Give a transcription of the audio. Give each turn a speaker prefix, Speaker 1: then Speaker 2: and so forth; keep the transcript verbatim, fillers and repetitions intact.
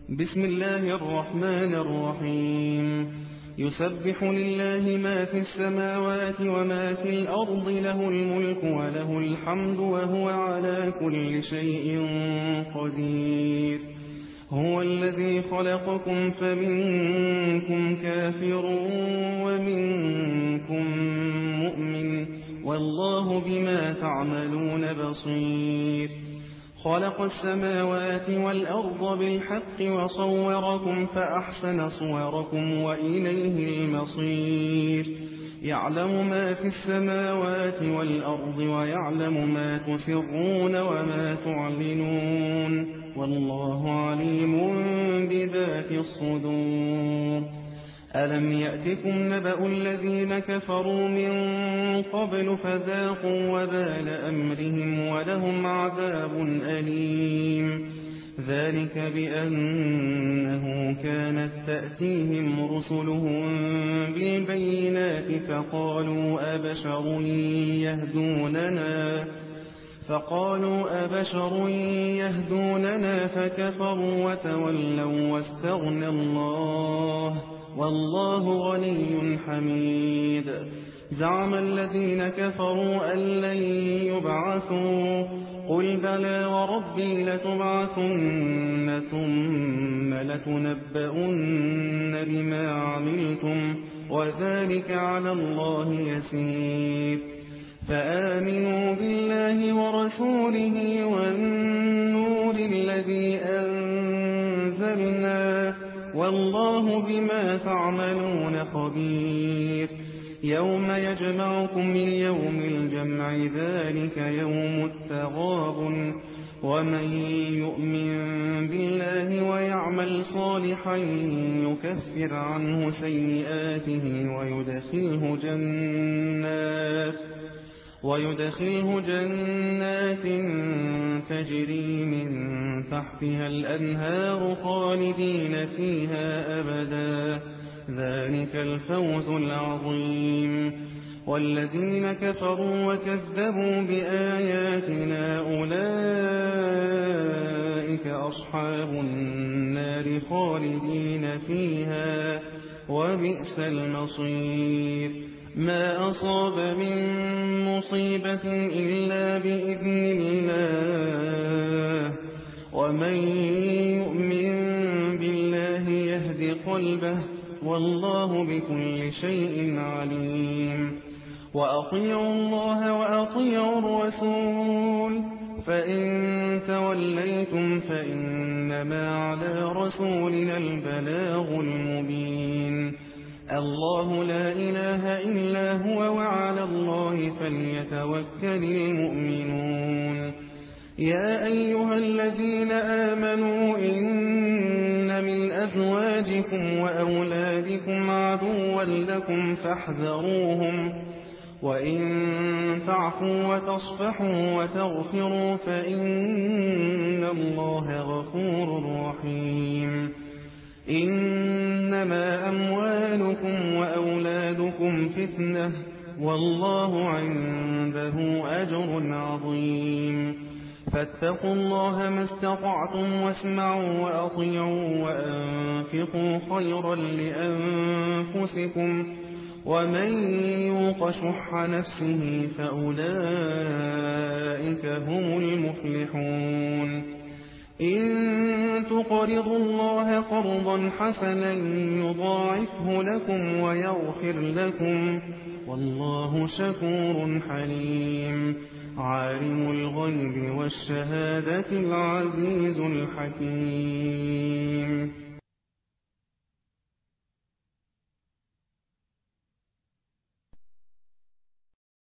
Speaker 1: بسم الله الرحمن الرحيم يسبح لله ما في السماوات وما في الأرض له الملك وله الحمد وهو على كل شيء قدير هو الذي خلقكم فمنكم كافر ومنكم مؤمن والله بما تعملون بصير خلق السماوات والأرض بالحق وصوركم فأحسن صوركم وإليه المصير يعلم ما في السماوات والأرض ويعلم ما تسرون وما تعلنون والله عليم بذات الصدور ألم يأتكم نبأ الذين كفروا من قبل فذاقوا وبال أمرهم ولهم عذاب أليم ذلك بأنه كانت تأتيهم رسلهم بالبينات فقالوا أبشر يهدوننا فقالوا أبشر يهدوننا فكفروا وتولوا واستغنى الله والله غني حميد زعم الذين كفروا أن لن يبعثوا قل بلى وربي لتبعثن ثم لتنبؤن بما عملتم وذلك على الله يسير فآمنوا بالله ورسوله والنور الذي أنزلنا والله بما تعملون خبير يوم يجمعكم ليوم الجمع ذلك يوم التغابن ومن يؤمن بالله ويعمل صالحا يكفر عنه سيئاته ويدخله جنات ويدخله جنات تجري من تحتها الأنهار خالدين فيها أبدا ذلك الفوز العظيم والذين كفروا وكذبوا بآياتنا أولئك أصحاب النار خالدين فيها وبئس المصير ما أصاب من مصيبة إلا بإذن الله ومن يؤمن بالله يهد قلبه والله بكل شيء عليم وأطيعوا الله وأطيعوا الرسول فإن توليتم فإنما على رسولنا البلاغ المبين الله لا إله إلا هو وعلى الله فليتوكل المؤمنون يا أيها الذين آمنوا إن من أزواجكم وأولادكم عدوا لكم فاحذروهم وإن تعفوا وتصفحوا وتغفروا فإن الله غفور رحيم إنما أموالكم وأولادكم فتنة والله عنده أجر عظيم فاتقوا الله ما استطعتم واسمعوا وأطيعوا وأنفقوا خيرا لأنفسكم ومن يوق شح نفسه فأولئك هم المفلحون إن تقرضوا الله قرضا حسنا يضاعفه لكم ويغفر لكم والله شكور حليم عالم الغيب والشهادة العزيز الحكيم